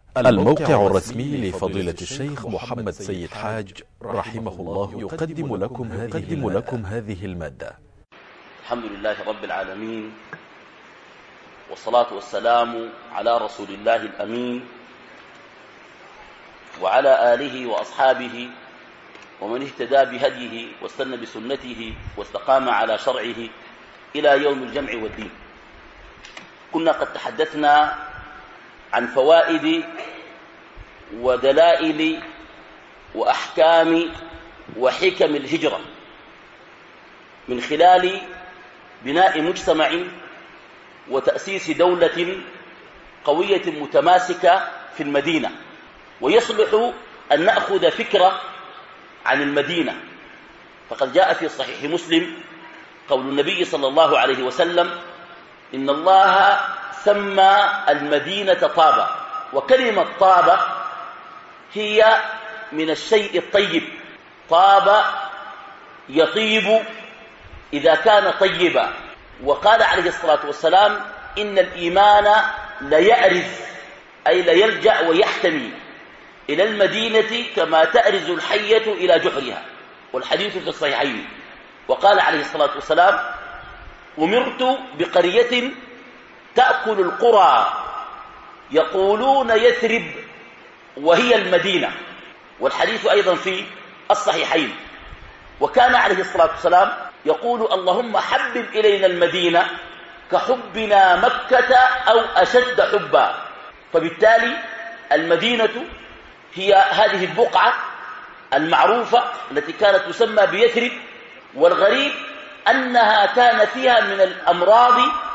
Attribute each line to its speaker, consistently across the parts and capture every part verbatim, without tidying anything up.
Speaker 1: الموقع الرسمي لفضيلة الشيخ محمد سيد حاج رحمه الله يقدم لكم هذه, لكم هذه المادة.
Speaker 2: الحمد لله رب العالمين، والصلاة والسلام على رسول الله الأمين وعلى آله وأصحابه ومن اهتدى بهديه واستنى بسنته واستقام على شرعه إلى يوم الجمع والدين. كنا قد تحدثنا عن فوائد ودلائل وأحكام وحكم الهجرة من خلال بناء مجتمع وتأسيس دولة قوية متماسكة في المدينة. ويصلح أن نأخذ فكرة عن المدينة، فقد جاء في صحيح مسلم قول النبي صلى الله عليه وسلم: إن الله سمى المدينة طابة. وكلمة طابة هي من الشيء الطيب، طاب يطيب إذا كان طيبا. وقال عليه الصلاة والسلام: إن الإيمان ليأرز، أي ليلجأ ويحتمي إلى المدينة كما تأرز الحية إلى جحرها، والحديث في الصحيحين. وقال عليه الصلاة والسلام: أمرت بقرية تأكل القرى يقولون يثرب وهي المدينة، والحديث أيضا في الصحيحين. وكان عليه الصلاة والسلام يقول: اللهم حبب إلينا المدينة كحبنا مكة أو أشد حبا. فبالتالي المدينة هي هذه البقعة المعروفة التي كانت تسمى بيثرب. والغريب أنها كان فيها من الأمراض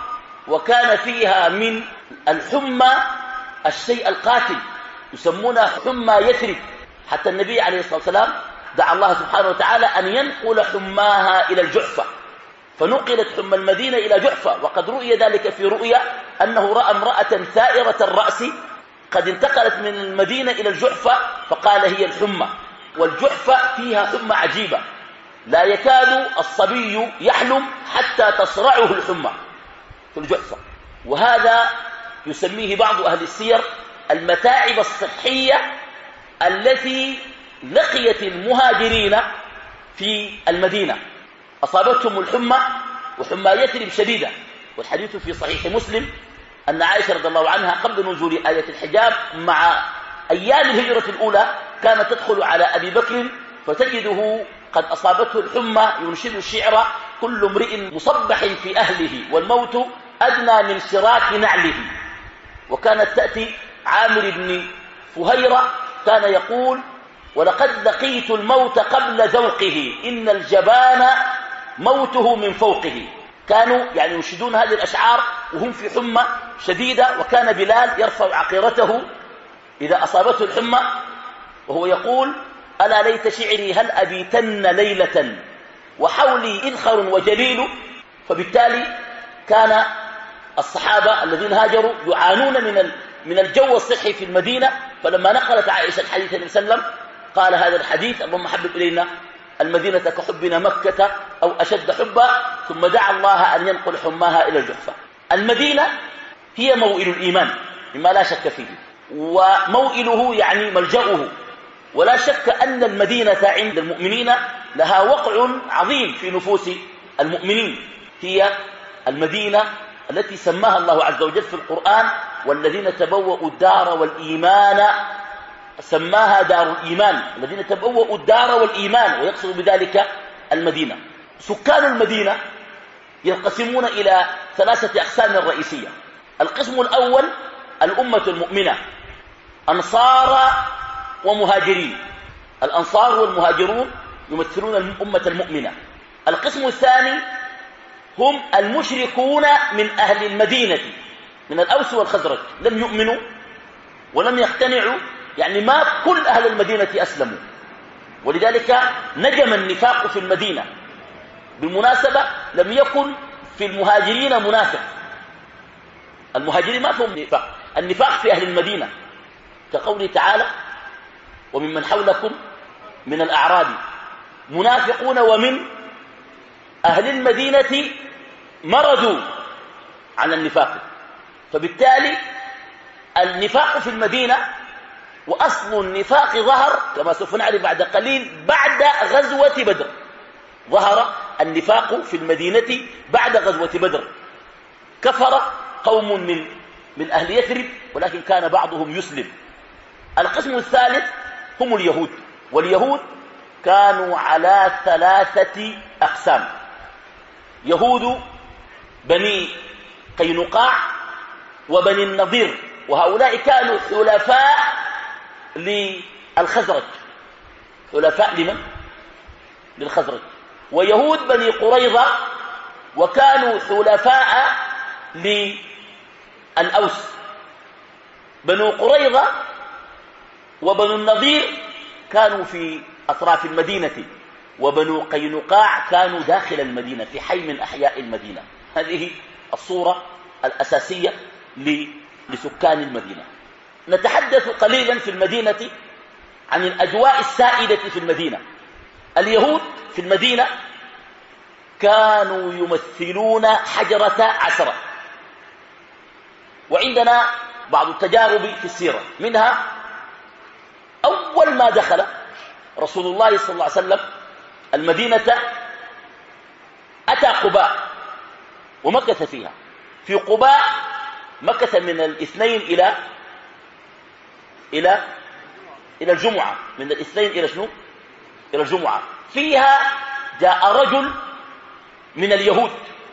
Speaker 2: وكان فيها من الحمى الشيء القاتل، يسمونها حمى يثرب. حتى النبي عليه الصلاة والسلام دعا الله سبحانه وتعالى أن ينقل حماها إلى الجحفة، فنقلت حمى المدينة إلى جحفة. وقد رؤي ذلك في رؤيا أنه رأى امرأة ثائرة الرأس قد انتقلت من المدينة إلى الجحفة، فقال هي الحمى. والجحفة فيها حمى عجيبة، لا يكاد الصبي يحلم حتى تصرعه الحمى في الجحفة. وهذا يسميه بعض أهل السير المتاعب الصحية التي لقيت المهاجرين في المدينة. أصابتهم الحمى وحمى يثرب شديدة. والحديث في صحيح مسلم أن عائشة رضي الله عنها قبل نزول آية الحجاب مع أيام الهجرة الأولى كانت تدخل على أبي بكر فتجده قد أصابته الحمى ينشد الشعر: كل امرئ مصبح في أهله والموت أدنى من شراك نعله. وكانت تأتي عامر بن فهيرة كان يقول: ولقد لقيت الموت قبل ذوقه إن الجبان موته من فوقه. كانوا يعني ينشدون هذه الأشعار وهم في حمى شديدة. وكان بلال يرفع عقيرته إذا أصابته الحمى وهو يقول: ألا ليت شعري هل أبيتن ليلة وحولي إذخر وجليل. فبالتالي كان الصحابة الذين هاجروا يعانون من من الجو الصحي في المدينة. فلما نقلت عائشة الحديث النبي صلى الله عليه وسلم قال هذا الحديث: اللهم حبب إلينا المدينة كحبنا مكة أو أشد حبا. ثم دعا الله أن ينقل حماها إلى الجحفة. المدينة هي موئل الإيمان مما لا شك فيه، وموئله يعني ملجأه. ولا شك أن المدينة عند المؤمنين لها وقع عظيم في نفوس المؤمنين. هي المدينة التي سماها الله عز وجل في القرآن: والذين تبوأوا الدار والإيمان، سماها دار الإيمان، الذين تبوأوا الدار والإيمان، ويقصد بذلك المدينة. سكان المدينة ينقسمون إلى ثلاثة أقسام رئيسية. القسم الأول الأمة المؤمنة، أنصار ومهاجرين. الأنصار والمهاجرون يمثلون الأمة المؤمنة. القسم الثاني هم المشركون من أهل المدينة من الأوس والخزرج، لم يؤمنوا ولم يقتنعوا، يعني ما كل أهل المدينة أسلموا، ولذلك نجم النفاق في المدينة. بالمناسبة لم يكن في المهاجرين منافق، المهاجرين ما فيهم نفاق، النفاق في أهل المدينة، كقوله تعالى: وممن حولكم من الأعراب منافقون ومن أهل المدينة مرضوا على النفاق. فبالتالي النفاق في المدينة وأصل النفاق ظهر كما سوف نعرف بعد قليل بعد غزوة بدر. ظهر النفاق في المدينة بعد غزوة بدر. كفر قوم من من أهل يثرب ولكن كان بعضهم يسلم. القسم الثالث هم اليهود، واليهود كانوا على ثلاثة أقسام: يهود بني قينقاع وبني النضير، وهؤلاء كانوا حلفاء للخزرج. حلفاء لمن؟ للخزرج. ويهود بني قريظة وكانوا حلفاء للأوس. بنو قريظة وبنو النضير كانوا في أطراف المدينة، وبنو قينقاع كانوا داخل المدينة في حي من أحياء المدينة. هذه الصورة الأساسية لسكان المدينة. نتحدث قليلا في المدينة عن الأجواء السائدة في المدينة. اليهود في المدينة كانوا يمثلون حجرة عشرة، وعندنا بعض التجارب في السيرة، منها أول ما دخل رسول الله صلى الله عليه وسلم المدينة أتى قباء ومكث فيها. في قباء مكث من الاثنين إلى إلى إلى الجمعة، من الاثنين إلى شنو؟ إلى الجمعة. فيها جاء رجل من اليهود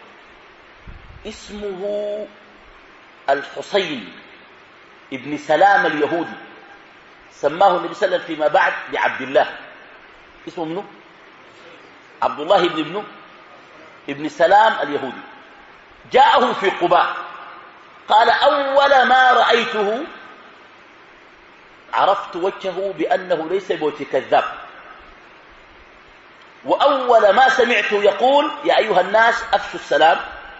Speaker 2: اسمه الحسين ابن سلام اليهودي، سماه النبي صلى الله عليه وسلم فيما بعد بعبد الله. اسمه منه عبد الله ابن ابنه ابن سلام اليهودي. جاءه في قباء، قال: أول ما رأيته عرفت وجهه بأنه ليس بوجه كذاب، وأول ما سمعته يقول: يا أيها الناس أفشوا السلام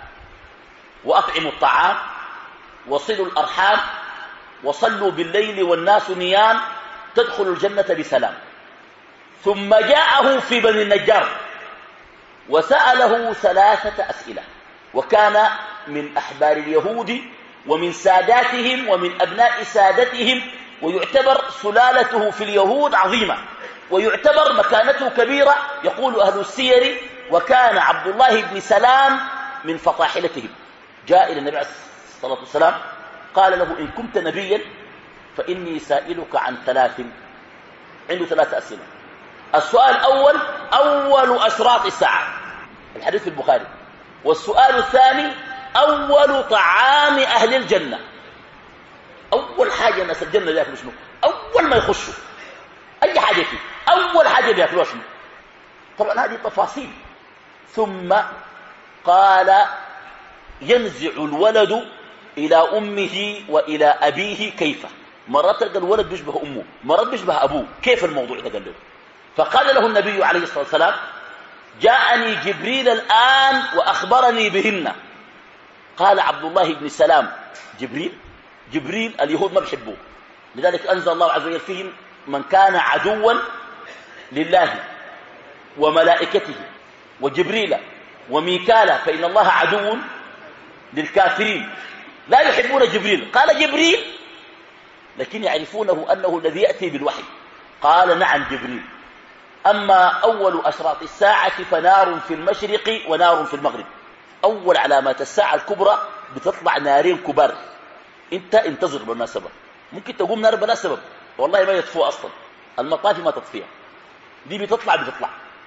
Speaker 2: وأطعموا الطعام وصلوا الأرحام وصلوا بالليل والناس نيام تدخلوا الجنة بسلام. ثم جاءه في بني النجار وسأله ثلاثة أسئلة، وكان من أحبار اليهود ومن ساداتهم ومن أبناء سادتهم، ويعتبر سلالته في اليهود عظيمة، ويعتبر مكانته كبيرة. يقول أهل السير: وكان عبد الله بن سلام من فطاحلتهم. جاء إلى النبي عليه الصلاة والسلام قال له: إن كنت نبيا فإني سائلك عن ثلاث. عنده ثلاث أسئلة. السؤال الأول: أول أشراط الساعة، الحديث في البخاري. والسؤال الثاني: أول طعام أهل الجنة. أول حاجة الناس الجنة يأكلوا شنو؟ أول ما يخشوا أي حاجة فيه أول حاجة بيأكلوها شنو؟ طبعا هذه تفاصيل. ثم قال: ينزع الولد إلى أمه وإلى أبيه كيف؟ مرات تلقى الولد بيشبه أمه، مرات بيشبه أبوه. كيف الموضوع ده؟ قال له. فقال له النبي عليه الصلاة والسلام: جاءني جبريل الآن وأخبرني بهن. قال عبد الله بن سلام: جبريل؟ جبريل اليهود ما بيحبوه، لذلك أنزل الله عز وجل فيهم: من كان عدوا لله وملائكته وجبريل وميكال فإن الله عدو للكافرين، لا يحبون جبريل. قال: جبريل؟ لكن يعرفونه أنه الذي يأتي بالوحي. قال: نعم جبريل. أما أول أشراط الساعة فنار في المشرق ونار في المغرب. أول علامات الساعة الكبرى بتطلع نارين كبار، انت انتظر بالمناسبة. ممكن تقوم نار بلا سبب والله ما يطفو أصلا، المطافي ما تطفيها، دي بتطلع بتطلع.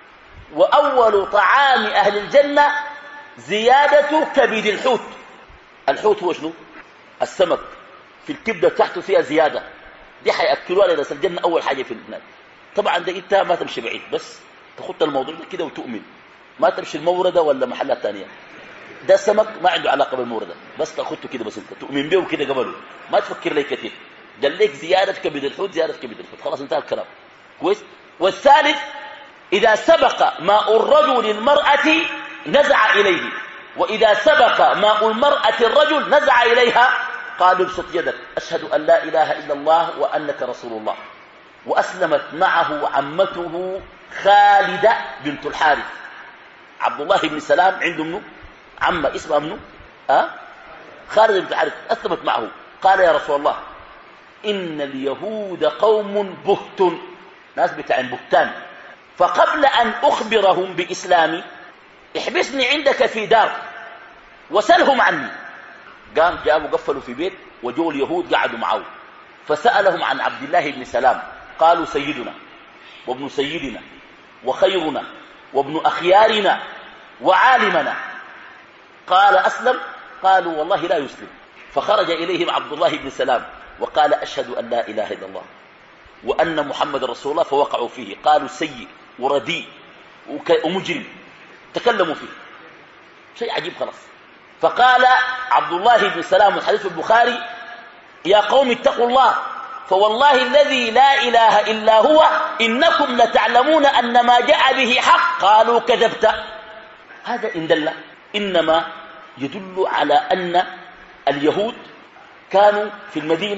Speaker 2: وأول طعام أهل الجنة زيادة كبد الحوت. الحوت هو شنو؟ السمك. في الكبدة تحته فيها زيادة، دي حيأكلوها لناس الجنة أول حاجة في النار. طبعا ده انت ما تمشي بعيد، بس تخط الموضوع ده كده وتؤمن، ما تمشي الموردة ولا محلات تانية. ده سمك ما عنده علاقة بالموردة، بس تاخده كده، بس انت تؤمن به كده قبله، ما تفكر لي كثير. قال لك زيادة كبد الحوت، زيادة كبد الحوت، خلاص انتهى الكلام. كويس. والثالث: إذا سبق ماء الرجل المرأة نزع إليه، وإذا سبق ماء المرأة الرجل نزع إليها. قال: ابسط يدك، أشهد أن لا إله إلا الله وأنك رسول الله. وأسلمت معه عمته خالدة بنت الحارث. عبد الله بن سلام عنده منه عمة اسمها منه أه؟ خالد بن الحارث. أسلمت معه. قال: يا رسول الله إن اليهود قوم بهت، ناس بتاع بهتان، فقبل أن أخبرهم بإسلامي احبسني عندك في دار وسلهم عني. قام جابوا قفلوا في بيت وجوا اليهود قعدوا معه فسألهم عن عبد الله بن سلام، قالوا سيدنا وابن سيدنا وخيرنا وابن أخيارنا وعالمنا. قال أسلم؟ قالوا والله لا يسلم. فخرج إليهم عبد الله بن سلام وقال أشهد أن لا إله إلا الله وأن محمد رسول الله، فوقعوا فيه قالوا سيء ورديء ومجرم، تكلموا فيه شيء عجيب خلاص. فقال عبد الله بن سلام الحديث البخاري يا قوم اتقوا الله فوالله الذي لا إله إلا هو إنكم لتعلمون أن ما جاء به حق. قالوا كذبت. هذا إن دل إنما يدل على أن اليهود كانوا في المدينة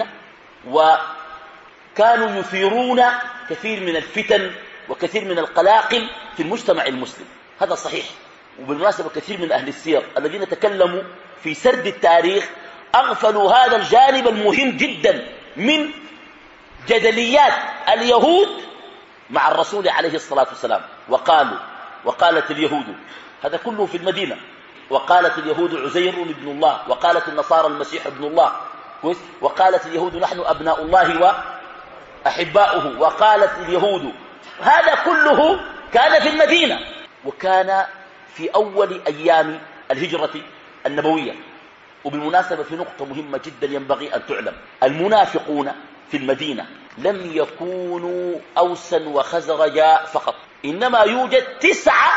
Speaker 2: وكانوا يثيرون كثير من الفتن وكثير من القلاقل في المجتمع المسلم، هذا صحيح. وبالمناسبة كثير من أهل السير الذين تكلموا في سرد التاريخ أغفلوا هذا الجانب المهم جدا من جدليات اليهود مع الرسول عليه الصلاة والسلام. وقالوا وقالت اليهود، هذا كله في المدينة، وقالت اليهود عزير ابن الله، وقالت النصارى المسيح ابن الله، وقالت اليهود نحن أبناء الله وأحباؤه، وقالت اليهود. هذا كله كان في المدينة وكان في أول أيام الهجرة النبوية. وبالمناسبة في نقطة مهمة جدا ينبغي أن تعلم، المنافقون في المدينة لم يكونوا أوسا وخزرجا فقط، إنما يوجد تسعة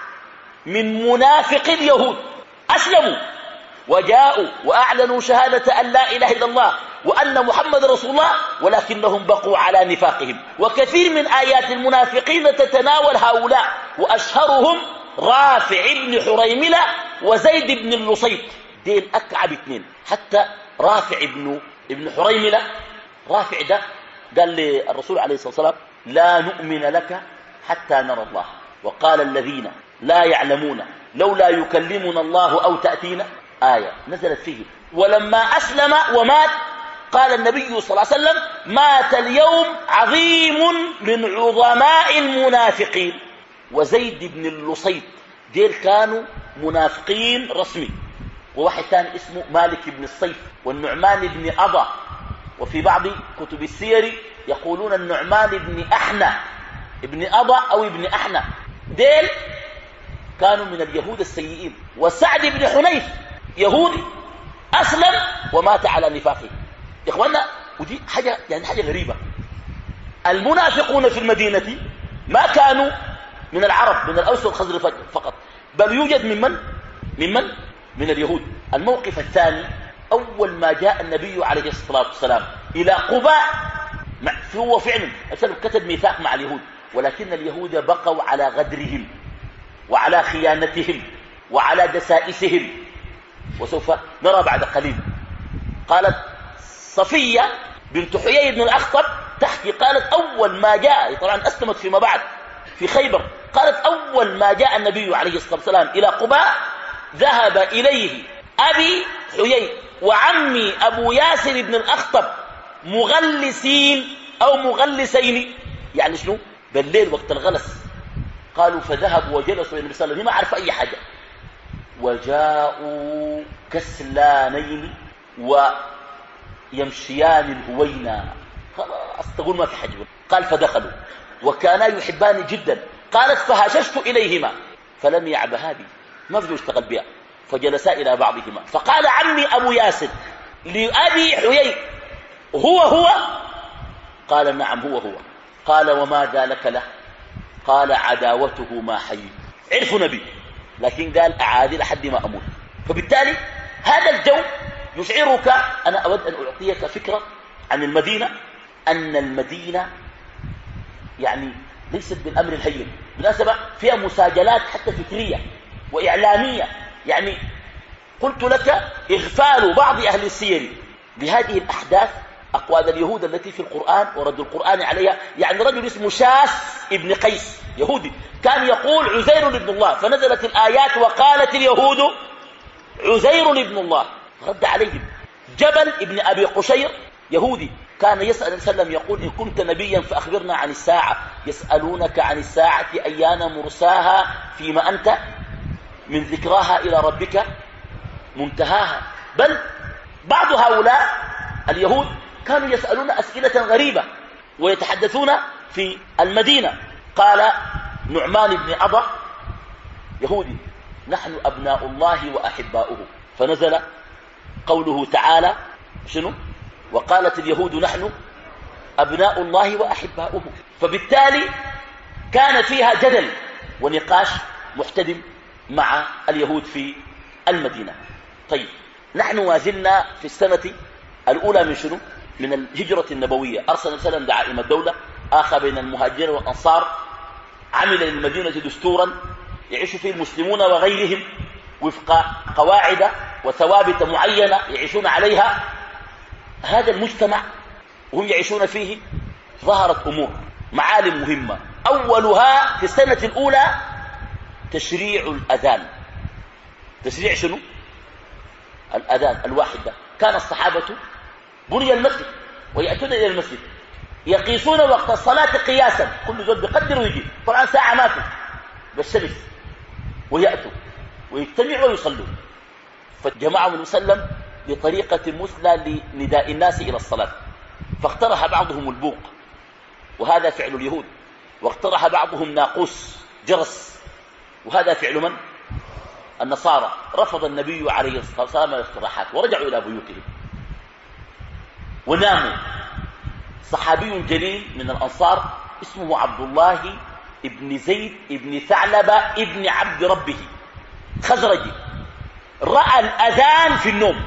Speaker 2: من منافق اليهود أسلموا وجاءوا وأعلنوا شهادة أن لا إله إلا الله وأن محمد رسول الله، ولكنهم بقوا على نفاقهم. وكثير من آيات المنافقين تتناول هؤلاء، وأشهرهم رافع بن حريملة وزيد بن اللصيط، دين أكعب اثنين. حتى رافع بن ابن حريملة، رافع ده قال للرسول عليه الصلاة والسلام لا نؤمن لك حتى نرى الله، وقال الذين لا يعلمون لولا يكلمنا الله أو تأتينا آية نزلت فيه. ولما أسلم ومات قال النبي صلى الله عليه وسلم مات اليوم عظيم من عظماء المنافقين. وزيد بن اللصيط دير كانوا منافقين رسمي. وواحد ثاني اسمه مالك بن الصيف، والنعمان بن أضى، وفي بعض كتب السير يقولون النعمان بن أحنى ابن أضى أو ابن أحنى، ديل كانوا من اليهود السيئين. وسعد بن حنيف يهودي أسلم ومات على نفاقه. يا إخوانا ودي حاجة يعني حاجة غريبة، المنافقون في المدينة ما كانوا من العرب من الأوس والخزرج فقط، بل يوجد ممن ممن من اليهود. الموقف الثاني أول ما جاء النبي عليه الصلاة والسلام إلى قباء، هو فعلا كتب ميثاق مع اليهود، ولكن اليهود بقوا على غدرهم وعلى خيانتهم وعلى دسائسهم، وسوف نرى بعد قليل. قالت صفية بنت حيي بن الأخطب تحكي، قالت أول ما جاء، طبعا أسلمت فيما بعد في خيبر، قالت أول ما جاء النبي عليه الصلاة والسلام إلى قباء ذهب إليه أبي حيي وعمي أبو ياسر بن الأخطب مغلسين أو مغلسين، يعني شنو؟ بالليل وقت الغلس. قالوا فذهبوا وجلسوا النبي صلى الله عليه وسلم ما عرف أي حاجة، وجاءوا كسلانين ويمشيان الهوينا، خلاص تقول ما في حاجة. قال فدخلوا وكانا يحبان جدا. قالت فهششت إليهما فلم يعبها بي، ما بدو يشتغل بها، فجلسا إلى بعضهما. فقال عمي أبو ياسر لأبي حيي هو هو؟ قال نعم هو هو. قال وماذا لك له؟ قال عداوته ما حيي. عرفوا نبي، لكن قال أعادي لحد ما أموت. فبالتالي هذا الجو يشعرك. أنا أود أن أعطيك فكرة عن المدينة، أن المدينة يعني ليست بالأمر الهين، بالنسبة فيها مساجلات حتى فكرية وإعلامية. يعني قلت لك إغفال بعض أهل السير بهذه الأحداث أقوال اليهود التي في القرآن ورد القرآن عليها. يعني رجل اسمه شاس ابن قيس يهودي كان يقول عزير ابن الله، فنزلت الآيات وقالت اليهود عزير ابن الله، رد عليهم. جبل ابن أبي قشير يهودي كان يسأل النبي صلى الله عليه وسلم يقول إن كنت نبيا فأخبرنا عن الساعة. يسألونك عن الساعة أيان مرساها فيما أنت من ذكراها إلى ربك منتهاها. بل بعض هؤلاء اليهود كانوا يسألون أسئلة غريبة ويتحدثون في المدينة. قال نعمان بن عضة يهودي نحن أبناء الله وأحباؤه، فنزل قوله تعالى شنو؟ وقالت اليهود نحن أبناء الله وأحباؤه. فبالتالي كان فيها جدل ونقاش محتدم مع اليهود في المدينة. طيب نحن وازلنا في السنة الأولى من شنو؟ من الهجرة النبوية. أرسل النبي صلى الله عليه وسلم دعائم الدولة، آخى بين المهاجرين والأنصار، عمل للمدينة دستورا يعيش فيه المسلمون وغيرهم وفق قواعد وثوابت معينة يعيشون عليها. هذا المجتمع وهم يعيشون فيه ظهرت أمور معالم مهمة. أولها في السنة الأولى تشريع الأذان. تشريع شنو؟ الأذان الواحد ده. كان الصحابة بني المسجد ويأتون إلى المسجد يقيسون وقت الصلاة قياسا، كل زول بقدر ويجي، طبعا ساعة ما في بالشمس، ويأتوا ويجتمعوا ويصلوا. فجمعهم المسلم بطريقة مثلى لنداء الناس إلى الصلاة. فاقترح بعضهم البوق وهذا فعل اليهود، واقترح بعضهم ناقوس جرس وهذا فعل من؟ النصارى. رفض النبي عليه الصلاة والسلام الاقتراحات ورجعوا إلى بيوتهم وناموا. صحابي جليل من الأنصار اسمه عبد الله ابن زيد ابن ثعلبة ابن عبد ربه خزرجي، رأى الأذان في النوم.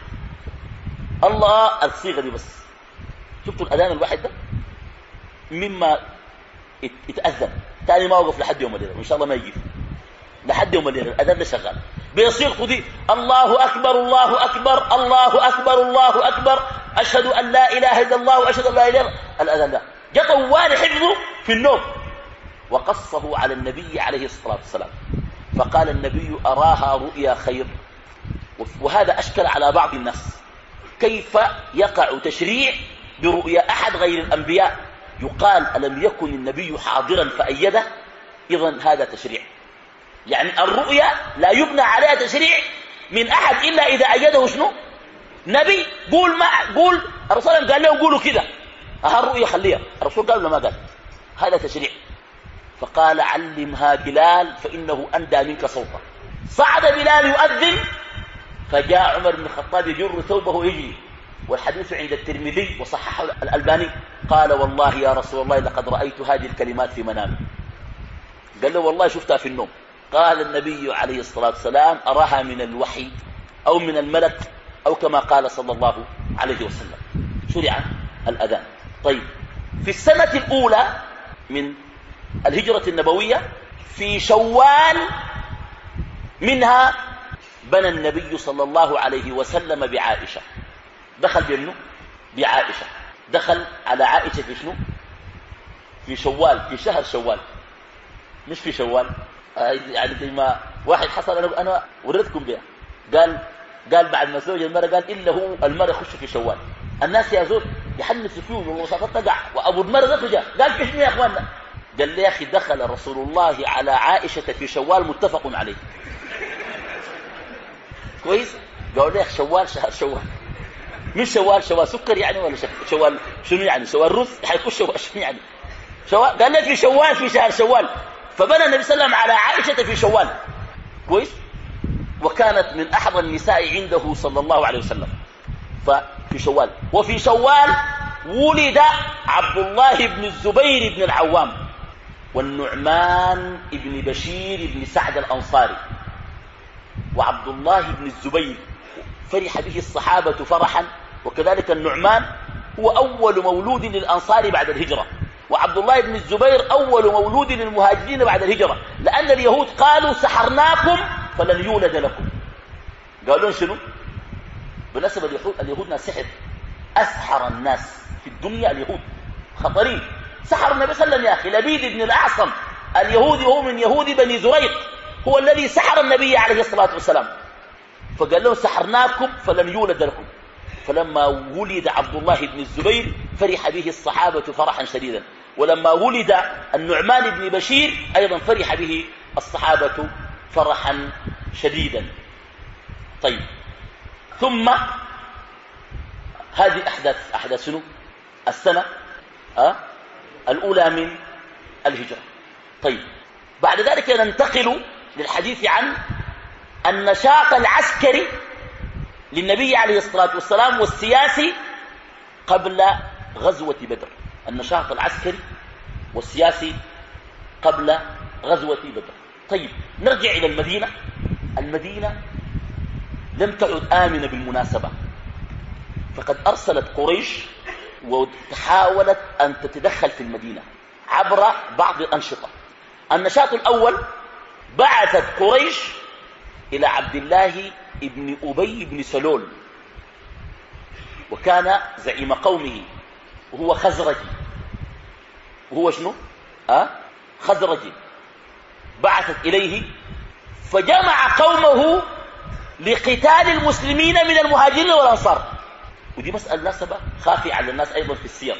Speaker 2: الله الصيغة دي بس، شفتوا الأذان الواحد ده مما يتأذن تاني ما وقف لحد يوم الليلة وإن شاء الله ما يجيب لحد يوم الليلة. الأذان ده شغال بيصير خذي الله أكبر الله أكبر الله أكبر الله أكبر أشهد أن لا إله إلا الله وأشهد أن لا إله إلا الأذان ده جاء طوال حفظه في النوم وقصه على النبي عليه الصلاة والسلام. فقال النبي أراها رؤيا خير. وهذا أشكل على بعض الناس، كيف يقع تشريع برؤيا أحد غير الأنبياء؟ يقال ألم يكن النبي حاضرا فأيده؟ إذن هذا تشريع. يعني الرؤيا لا يبنى عليها تشريع من أحد إلا إذا أيده شنو؟ نبي. قول ما قول الرسول قال لهم قولوا كده، أها الرؤيا خليها. الرسول قال ولا ما قال؟ هذا تشريع. فقال علمها بلال فإنه أندى منك صوتا. صعد بلال يؤذن فجاء عمر بن الخطاب يجر ثوبه يجري، والحديث عند الترمذي وصححه الألباني. قال والله يا رسول الله لقد رأيت هذه الكلمات في منامي. قال له والله شفتها في النوم. قال النبي عليه الصلاة والسلام أراها من الوحي أو من الملك أو كما قال صلى الله عليه وسلم. شرع الأذان. طيب في السنة الأولى من الهجرة النبوية في شوال منها بنى النبي صلى الله عليه وسلم بعائشة. دخل بمنه؟ بعائشة. دخل على عائشة في شنو؟ في شوال، في شهر شوال، مش في شوال. يعني زي ما واحد حصل أنا, أنا وردتكم بها، قال قال بعد ما زوج المرأة قال إلا هو المرأة يخش في شوال. الناس يا زول يحنسوا فيه والوساطات تقع وأبو المرأة رجع قال في شنو يا أخواننا؟ قال لي يا أخي دخل رسول الله على عائشة في شوال متفق عليه. كويس؟ قالوا لي شوال شهر شوال، مش شوال شوال سكر يعني ولا شوال شنو يعني؟ شوال رز حيكون شوال شنو يعني؟ شوال. قال لي في شوال في شهر شوال. فبنى النبي صلى الله عليه وسلم على عائشة في شوال. كويس؟ وكانت من أحظى النساء عنده صلى الله عليه وسلم. ففي شوال. وفي شوال ولد عبد الله بن الزبير بن العوام والنعمان بن بشير بن سعد الأنصاري. وعبد الله بن الزبير فرح به الصحابة فرحا، وكذلك النعمان هو أول مولود للأنصار بعد الهجرة، وعبد الله بن الزبير أول مولود للمهاجرين بعد الهجرة، لأن اليهود قالوا سحرناكم فلن يولد لكم. قالوا شنو؟ بالنسبة اليهود اليهود ناس سحر، أسحر الناس في الدنيا اليهود خطرين. سحر النبي صلى الله عليه وسلم يا أخي. لبيد بن الأعصم اليهودي وهو من يهود بني زريق هو الذي سحر النبي عليه الصلاة والسلام. فقال لهم سحرناكم فلن يولد لكم. فلما ولد عبد الله بن الزبير فرح به الصحابة فرحا شديدا، ولما ولد النعمان بن بشير أيضا فرح به الصحابة فرحا شديدا. طيب، ثم هذه أحداث أحداث شنو؟ السنة أه؟ الأولى من الهجرة. طيب، بعد ذلك ننتقل للحديث عن النشاط العسكري للنبي عليه الصلاة والسلام والسياسي قبل غزوة بدر. النشاط العسكري والسياسي قبل غزوة بدر. طيب، نرجع إلى المدينة. المدينة لم تعد آمنة بالمناسبة، فقد أرسلت قريش وحاولت أن تتدخل في المدينة عبر بعض الأنشطة. النشاط الأول، بعثت قريش إلى عبد الله ابن أبي بن سلول، وكان زعيم قومه، وهو خزرجي. وهو شنو؟ أه؟ خزرجي. بعثت إليه فجمع قومه لقتال المسلمين من المهاجرين والأنصار. ودي مسألة ناسبة خافية على الناس أيضا في السير.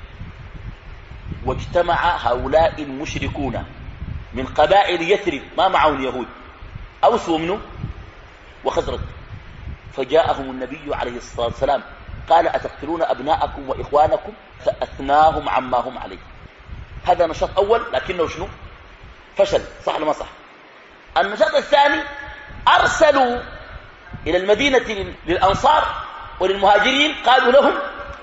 Speaker 2: واجتمع هؤلاء المشركون من قبائل يثرب، ما معهم يهود، أوس ومنو وخزرج، فجاءهم النبي عليه الصلاة والسلام قال أتقتلون أبناءكم وإخوانكم؟ فأثناهم عما هم عليه. هذا نشاط أول، لكنه شنو؟ فشل. صح ولا ما صح؟ النشاط الثاني، أرسلوا إلى المدينة للأنصار وللمهاجرين، قالوا لهم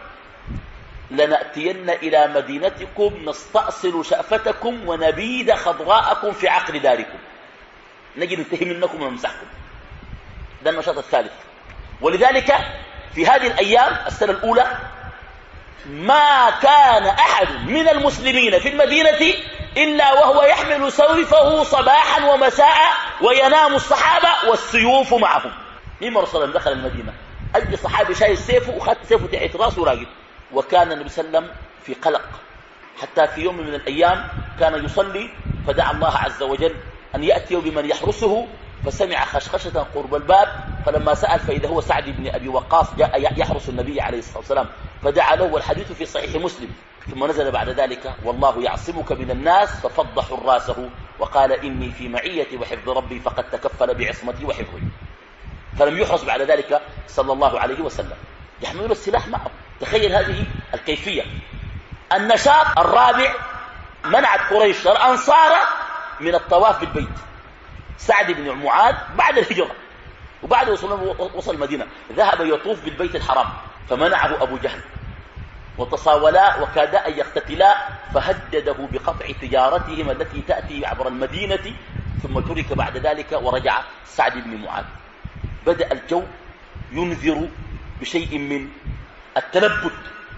Speaker 2: لنأتين إلى مدينتكم نستأصل شأفتكم ونبيد خضراءكم في عقر داركم، نجي ننتهي منكم ونمسحكم. ده النشاط الثالث. ولذلك في هذه الأيام السنة الأولى ما كان أحد من المسلمين في المدينة إلا وهو يحمل سيفه صباحا ومساء، وينام الصحابة والسيوف معهم. مين رسول دخل المدينة؟ أي صحابي شايل سيفه وخذ سيفه تحت راسه وراقد. وكان النبي صلى الله عليه وسلم في قلق، حتى في يوم من الأيام كان يصلي فدعا الله عز وجل أن يأتي بمن يحرسه، فسمع خشخشة قرب الباب، فلما سأل فإذا هو سعد بن أبي وقاص جاء يحرس النبي عليه الصلاة والسلام، فدعا له، والحديث في صحيح مسلم. ثم نزل بعد ذلك والله يعصمك من الناس، ففض حراسه وقال إني في معية وحفظ ربي فقد تكفل بعصمتي وحفظي. فلم يحرس بعد ذلك صلى الله عليه وسلم، يحملون السلاح معه. تخيل هذه الكيفية. النشاط الرابع، منعت قريش الأنصار من الطواف بالبيت. سعد بن معاذ بعد الهجرة وبعد وصل المدينة ذهب يطوف بالبيت الحرام، فمنعه أبو جهل، وتصاولا وكادا أن يقتتلا، فهدده بقطع تجارتهم التي تأتي عبر المدينة. ثم ترك بعد ذلك ورجع سعد بن معاذ. بدأ الجو ينذر بشيء من التلبد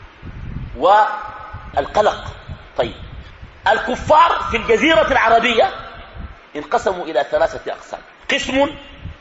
Speaker 2: والقلق. طيب، الكفار في الجزيرة العربية انقسموا إلى ثلاثة أقسام. قسم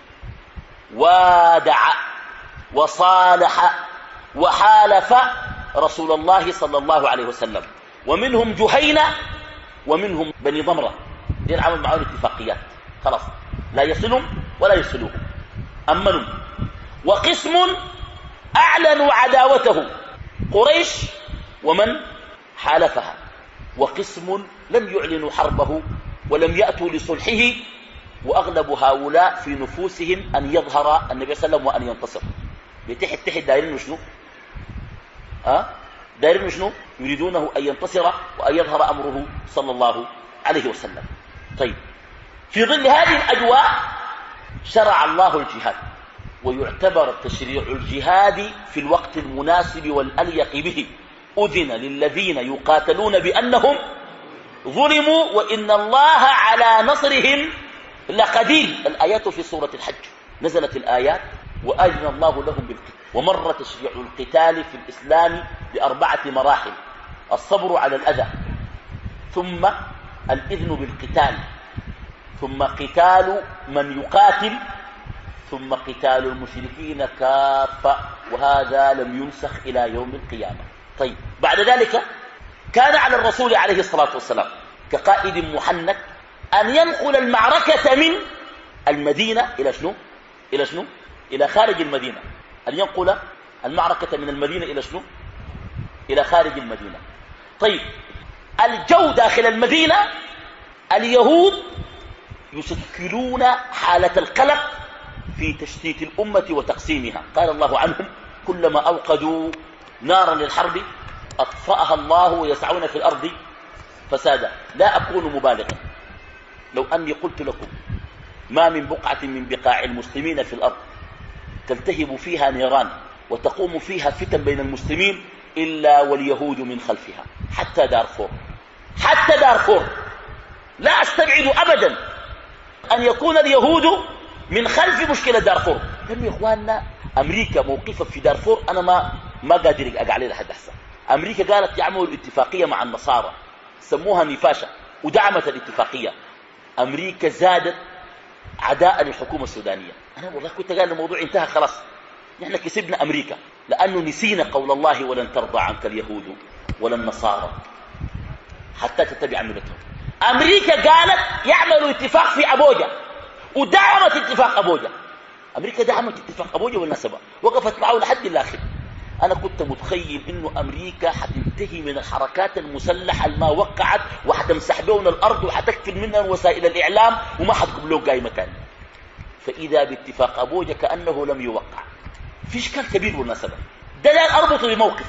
Speaker 2: وادع وصالح وحالف رسول الله صلى الله عليه وسلم، ومنهم جهينة ومنهم بني ضمرة، دين عمل معهم اتفاقيات، خلاص لا يصلهم ولا يصلوهم، أمنوا. وقسم أعلنوا عداوته، قريش ومن حالفها. وقسم لم يعلنوا حربه ولم يأتوا لصلحه، وأغلب هؤلاء في نفوسهم أن يظهر النبي صلى الله عليه وسلم وأن ينتصر. بتحت تحت دايرين شنو؟ أه؟ دايرين شنو؟ يريدونه أن ينتصر وأن يظهر أمره صلى الله عليه وسلم. طيب، في ظل هذه الأجواء شرع الله الجهاد، ويعتبر تشريع الجهاد في الوقت المناسب والأليق به. أذن للذين يقاتلون بأنهم ظلموا وإن الله على نصرهم لقدير. الآيات في سورة الحج نزلت الآيات وأذن الله لهم بالقتال. ومر تشريع القتال في الإسلام بأربعة مراحل: الصبر على الأذى، ثم الإذن بالقتال، ثم قتال من يقاتل، ثم قتال المشركين كافة، وهذا لم ينسخ إلى يوم القيامة. طيب، بعد ذلك كان على الرسول عليه الصلاة والسلام كقائد محنك أن ينقل المعركة من المدينة إلى شنو؟ إلى شنو؟ إلى خارج المدينة، أن ينقل المعركة من المدينة إلى شنو؟ إلى خارج المدينة. طيب الجو داخل المدينة اليهود يشكلون حالة القلق في تشتيت الأمة وتقسيمها. قال الله عنهم كلما أوقدوا نارا للحرب أطفأها الله ويسعون في الأرض فسادا. لا أكون مبالغا لو أني قلت لكم ما من بقعة من بقاع المسلمين في الأرض تلتهب فيها نيران وتقوم فيها فتن بين المسلمين إلا واليهود من خلفها، حتى دارفور. حتى دارفور لا أستبعد أبدا أن يكون اليهود من خلف مشكلة دارفور. لأنه يا إخواننا أمريكا موقفها في دارفور أنا ما ما قادر أقع عليه لحد أحسن. أمريكا قالت يعملوا اتفاقية مع النصارى سموها نفاشة ودعمت الاتفاقية. أمريكا زادت عداء للحكومة السودانية. أنا والله كنت قال الموضوع انتهى خلاص، نحن كسبنا أمريكا لأنه نسينا قول الله ولن ترضى عنك اليهود ولا النصارى حتى تتبع ملتهم. أمريكا قالت يعملوا اتفاق في أبوجا ودعمت اتفاق أبوجا. أمريكا دعمت اتفاق أبوجا والنسبة وقفت معه لحد الآخر. أنا كنت متخيل إنه أمريكا حتنتهي من الحركات المسلحة الما وقعت وحتمسح بهم الأرض وحتكفل منها وسائل الإعلام وما حتقبلون قايمة تاني. فإذا باتفاق أبوجا كأنه لم يوقع. في إشكال كبير بالمناسبة. ده لا أربط بموقف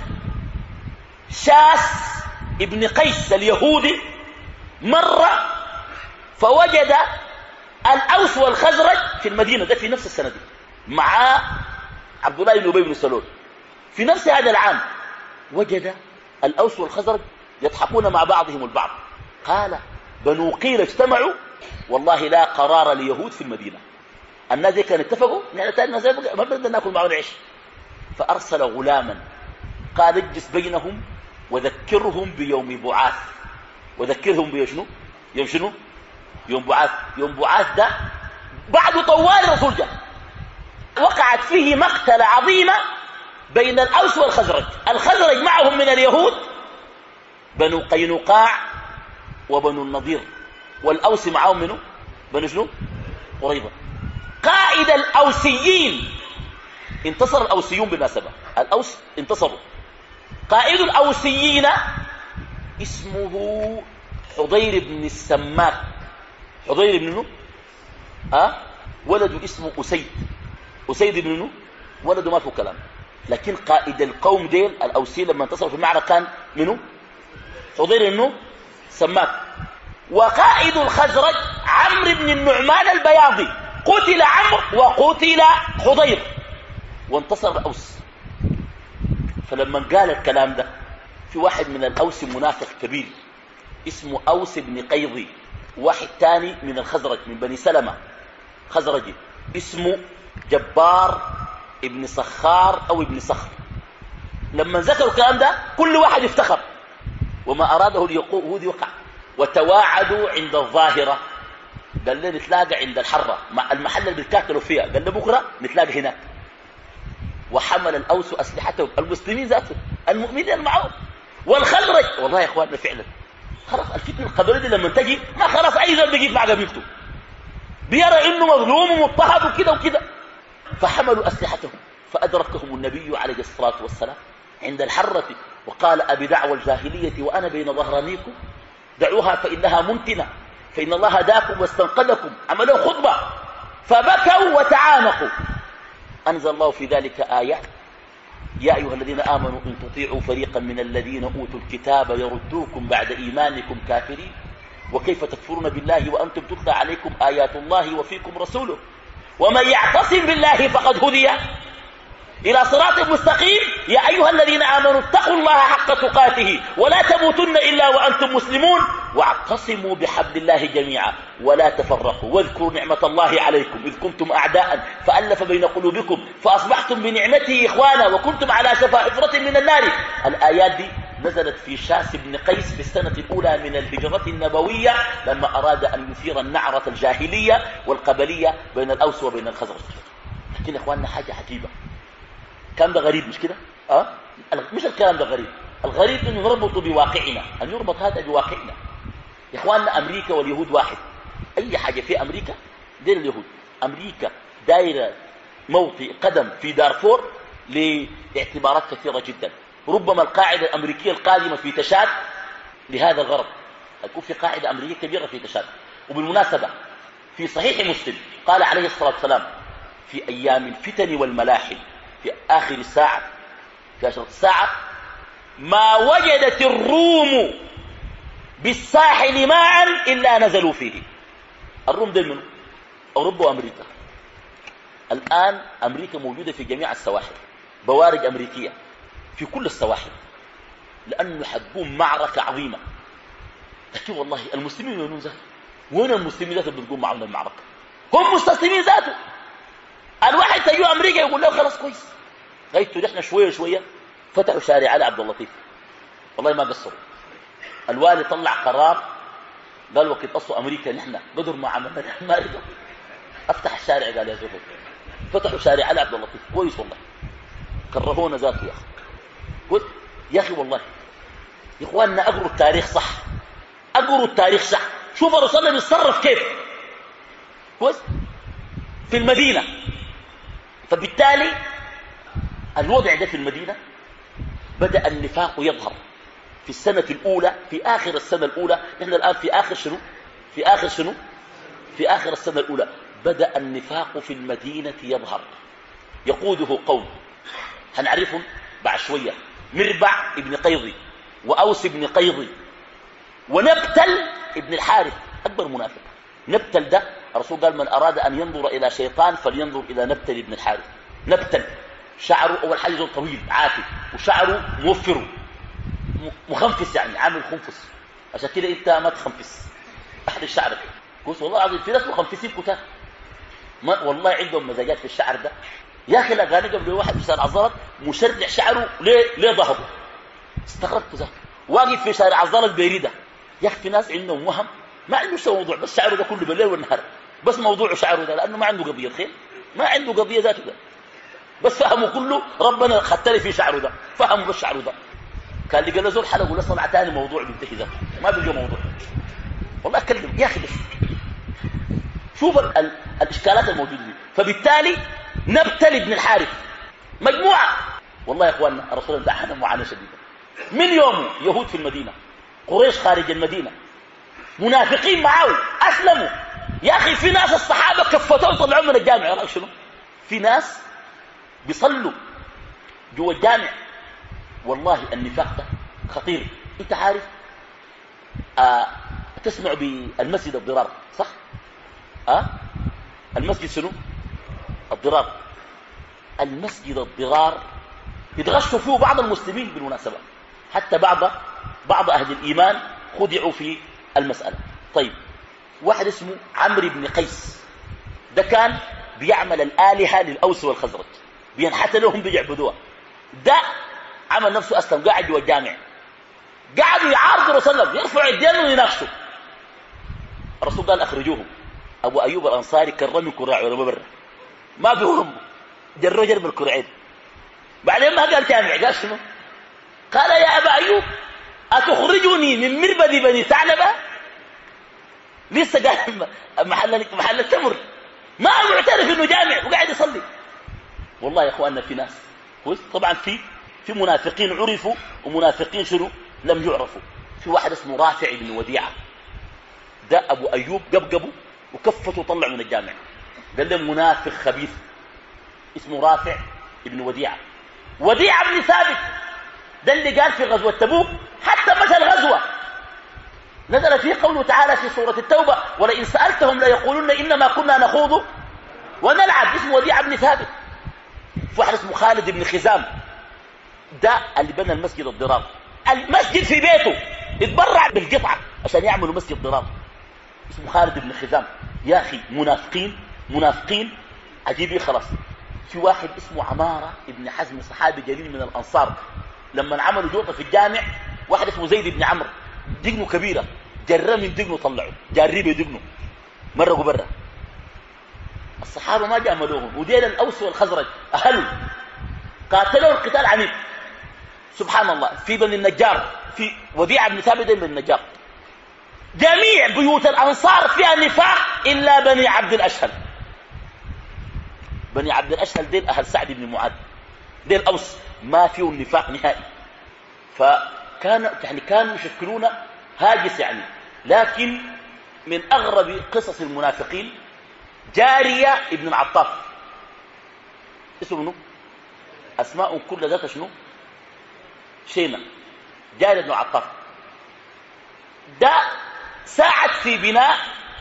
Speaker 2: شاس ابن قيس اليهودي مرة فوجد الأوس والخزرج في المدينة، ده في نفس السنة دي مع عبد الله بن أبي بن سلول. في نفس هذا العام وجد الأوس والخزرج يضحكون مع بعضهم البعض. قال بنو قيل اجتمعوا والله لا قرار اليهود في المدينة. الناس دي كانوا اتفقوا نحن ما بدنا ناكل معهم العيش. فأرسل غلاما قال اجلس بينهم وذكرهم بيوم بعاث. وذكرهم بيشنو؟ يوم شنو؟ يوم بعاث. يوم بعاث ده بعد طوال الرسول جاء وقعت فيه مقتلة عظيمة بين الأوس والخزرج. الخزرج معهم من اليهود بنو قينقاع وبنو النضير، والأوس معهم منه بنو شنو؟ قريظة. قائد الأوسيين انتصر الأوسيون بالمناسبة، الأوس انتصروا. قائد الأوسيين اسمه حضير بن السماك. حضير بن منه أه؟ ولده اسمه أسيد. أسيد بن منه ولده ما فيه كلام. لكن قائد القوم ديل الأوسيين لما انتصروا في المعركة كان منه حضير بن سماك. وقائد الخزرج عمرو بن النعمان البياضي. قتل عمرو وقتل حضير وانتصر الأوس. فلما قال الكلام ده في واحد من الأوس منافق كبير اسمه أوس بن قيضي، واحد تاني من الخزرج من بني سلمة خزرجي اسمه جبار ابن سخار أو ابن صخر. لما ذكروا الكلام ده كل واحد افتخر وما أراده اليهود وقع. وتواعدوا عند الظاهرة، قال لي نتلاقى عند الحرة مع المحل اللي بيتكاتلوا فيها، قال لي بكرة نتلاقى هناك. وحمل الأوس أسلحتهم المسلمين ذاتهم المؤمنين معهم والخزرج. والله يا إخواننا فعلا خلاص الفتنة القبلية دي لما تجي ما خلاص أي زول بيجيب مع قبيلته بيرى إنه مظلوم ومضطهد وكده وكده. فحملوا أسلحتهم فأدركهم النبي عليه الصلاة والسلام عند الحرة وقال أبي دعوى الجاهلية وأنا بين ظهرانيكم دعوها فإنها منتنة فإن الله هداكم واستنقذكم. عملوا خطبة فبكوا وتعانقوا. أنزل الله في ذلك آيات يا أيها الذين آمنوا إن تطيعوا فريقا من الذين أوتوا الكتاب يردوكم بعد إيمانكم كافرين وكيف تكفرون بالله وأنتم تتلى عليكم آيات الله وفيكم رسوله ومن يعتصم بالله فقد هدي إلى صراط مستقيم. يا أيها الذين آمنوا اتقوا الله حق تقاته ولا تموتن إلا وأنتم مسلمون واعتصموا بحبل الله جميعا ولا تفرقوا واذكروا نعمة الله عليكم إذ كنتم أعداء فألف بين قلوبكم فأصبحتم بنعمته إخوانا وكنتم على شفا حفرة من النار. الآيات دي نزلت في شاس بن قيس في السنة الأولى من الهجرة النبوية لما أراد أن يثير النعرة الجاهلية والقبلية بين الأوس وبين الخزرج. لكن إخواننا حاجة عجيبة، كلام ده غريب مش كده؟ أه؟ مش الكلام ده غريب، الغريب انه نربطه بواقعنا، ان يربط هذا بواقعنا. يا اخواننا امريكا واليهود واحد، اي حاجه في امريكا دير اليهود. امريكا دايره موطئ قدم في دارفور لاعتبارات كثيرة جدا. ربما القاعدة الأمريكية القادمة في تشاد لهذا الغرض، يكون في قاعدة أمريكية كبيرة في تشاد. وبالمناسبة في صحيح مسلم قال عليه الصلاة والسلام في أيام الفتن والملاحم في آخر الساعة في عشرة الساعة ما وجدت الروم بالساحل ماء إلا نزلوا فيه. الروم دول منه أوروبا وأمريكا. الآن أمريكا موجودة في جميع السواحل، بوارج أمريكية في كل السواحل، لأنه حتقوم معركة عظيمة. لكن والله المسلمين وين ذاته؟ وين المسلمين ذاته بتقوم معهم المعركة؟ هم مستسلمين ذاته. الواحد تجوا أمريكا يقول له خلاص كويس، غايته نحن شوية شوية فتحوا شارع علي عبد اللطيف، والله ما قصروا. الوالي طلع قرار قال وقت أصوا أمريكا نحن قدر ما عملنا ما رضوا، أفتح الشارع قال يا زلمة، فتحوا شارع علي عبد اللطيف كويس والله، كرهونا ذاته يا أخي. قلت يا أخي والله يا إخواننا أقروا التاريخ صح، أقروا التاريخ صح. شوف الرسول الله بيتصرف كيف كويس في المدينة. فبالتالي الوضع ده في المدينة بدأ النفاق يظهر في السنة الأولى، في آخر السنة الأولى. نحن الآن في آخر شنو في آخر شنو في آخر السنة الأولى بدأ النفاق في المدينة يظهر، يقوده قوم هنعرفهم بعد شوية، مربع ابن قيضي وأوس ابن قيضي ونبتل ابن الحارث أكبر منافق. نبتل ده الرسول قال من أراد أن ينظر إلى شيطان فلينظر إلى نبتل ابن الحارث. نبتل شعره أول حاجة زول طويل عافي، وشعره موفر مخنفس، يعني عامل خنفس، عشان كده أنت ما تخنفس أحد الشعر كويس. والله العظيم في ناس مخنفسين كتاب ما والله عندهم مزاجات في الشعر ده. يا أخي لقاني قبل واحد في شارع الزلط مشرع شعره ليه ليه ظهره، استغربت ذاك واقف في شارع الزلط بيريده. يا أخي في ناس عندهم وهم ما عنده شيء موضوع، بس شعره ده كله بالليل والنهار، بس موضوعه شعره ده، لأنه ما عنده قضية خير، ما عنده قضية ذاته ده، بس فهموا كله ربنا خدتني في شعره ده، فهموا بس شعره ده. كان لقى له زول حلق ولا صنع تاني موضوع بينتهي ذاته، ما بيلقى موضوع. والله أتكلم يا أخي بس شوف ال ال الإشكالات الموجودة دي. فبالتالي نبتل ابن الحارث مجموعة، والله يا إخواننا الرسول امتحنهم معاناة شديدة. من يومه يهود في المدينة، قريش خارج المدينة، منافقين معه أسلموا. يا أخي في ناس الصحابة كفتهم طلعوا من الجامع، رأيك شنو؟ في ناس بيصلوا جوا الجامع. والله النفاق ده خطير. انت عارف آه تسمع بالمسجد الضرار صح؟ آه المسجد شنو؟ الضرار. المسجد الضرار يتغشوا فيه بعض المسلمين بالمناسبة، حتى بعض بعض أهل الإيمان خدعوا في المسألة. طيب واحد اسمه عمرو بن قيس ده كان بيعمل الآلهة للأوس والخزرج، بينحت لهم بيعبدوها. ده عمل نفسه أسلم، قاعد جوا الجامع، قاعدوا يعارضوا الرسول صلى الله عليه وسلم، يرفعوا يدينهم ويناقشوا. الرسول قال أخرجوهم. أبو أيوب الأنصاري كرم الكراع ولا برا ما بهم، جروا جرب الكرعين. بعدين ما قال جامع، قال شنو؟ قال يا أبا أيوب أتخرجني من مربد بني ثعلبة؟ لسه قال محل محل التمر، ما معترف انه جامع وقاعد يصلي. والله يا اخواننا في ناس طبعا في في منافقين عرفوا ومنافقين شنو لم يعرفوا. في واحد اسمه رافع بن وديعة، ده ابو ايوب قبقبه وكفته طلع من الجامع، قال له منافق خبيث اسمه رافع بن وديعة. وديعة بن ثابت ده اللي قال في غزوة تبوك حتى مشى الغزوة نزل فيه قوله تعالى في سورة التوبة ولئن سألتهم ليقولون إنما كنا نخوض ونلعب. اسمه وديعة بن ثابت. في واحد اسمه خالد بن خزام، ده اللي بنى المسجد الضرار. المسجد في بيته اتبرع بالقطعة عشان يعملوا مسجد ضرار. اسمه خالد بن خزام. يا أخي منافقين منافقين عجيبين خلاص. في واحد اسمه عمارة ابن حزم صحابي جليل من الأنصار، لما عملوا جوطة في الجامع واحد اسمه زيد بن عمرو دقنه كبيرة، جرى من دقنه طلعوا جاربه دقنه مرقوا برا. الصحابة ما جاملوهم، وديل الأوس والخزرج أهلوا قاتلوا القتال عنيف. سبحان الله. في بني النجار، في وديعة بن ثابت بن النجار، جميع بيوت الأنصار فيها نفاق إلا بني عبد الأشهل. بني عبد الأشهل ديل أهل سعد بن معاذ، دي الأوس ما فيه النفاق نهائي. فكان يعني كانوا يشكلون هاجس يعني. لكن من أغرب قصص المنافقين جارية ابن العطاف، اسمه منه أسماء كل ذات شنو شيمة. جارية ابن العطاف ده ساعد في بناء